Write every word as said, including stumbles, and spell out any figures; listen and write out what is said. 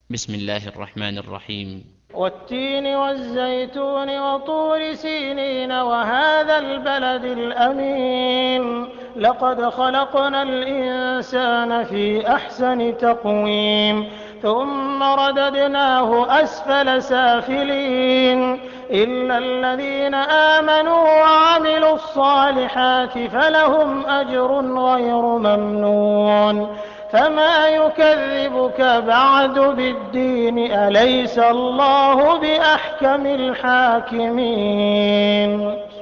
بسم الله الرحمن الرحيم. والتين والزيتون وطور سينين وهذا البلد الأمين لقد خلقنا الإنسان في أحسن تقويم ثم رددناه أسفل سافلين إلا الذين آمنوا وعملوا الصالحات فلهم أجر غير ممنون فما يكذبك بعد بالدين أليس الله بأحكم الحاكمين.